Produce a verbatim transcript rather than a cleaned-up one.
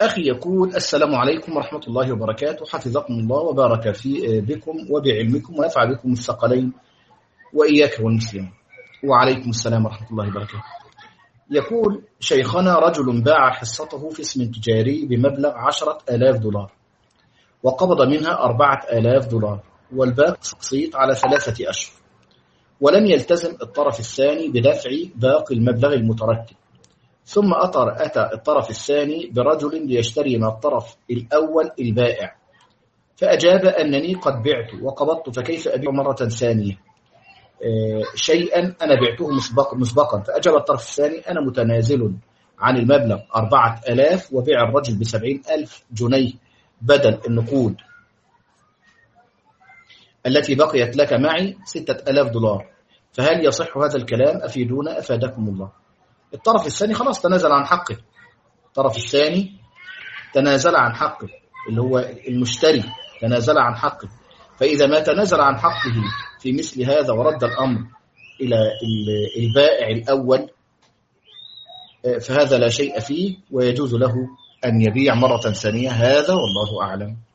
أخي يقول: السلام عليكم ورحمة الله وبركاته، حفظكم الله وبارك في بكم وبعلمكم ونفع بكم الثقلين وإياك والمسلمين. وعليكم السلام ورحمة الله وبركاته. يقول: شيخنا، رجل باع حصته في اسم تجاري بمبلغ عشرة آلاف دولار وقبض منها أربعة آلاف دولار، والباقي تقسيط على ثلاثة أشهر، ولم يلتزم الطرف الثاني بدفع باقي المبلغ المترتب. ثم أطر أتى الطرف الثاني برجل ليشتري من الطرف الأول البائع، فأجاب أنني قد بعت وقبضت، فكيف أبيع مرة ثانية شيئا أنا بعته مسبقا؟ فأجاب الطرف الثاني: أنا متنازل عن المبلغ أربعة آلاف وبيع الرجل بسبعين ألف جنيه بدل النقود التي بقيت لك معي ستة آلاف دولار، فهل يصح هذا الكلام؟ أفيدونا أفادكم الله. الطرف الثاني خلاص تنازل عن حقه، الطرف الثاني تنازل عن حقه اللي هو المشتري تنازل عن حقه، فإذا ما تنازل عن حقه في مثل هذا ورد الأمر إلى البائع الأول فهذا لا شيء فيه ويجوز له أن يبيع مرة ثانية. هذا والله أعلم.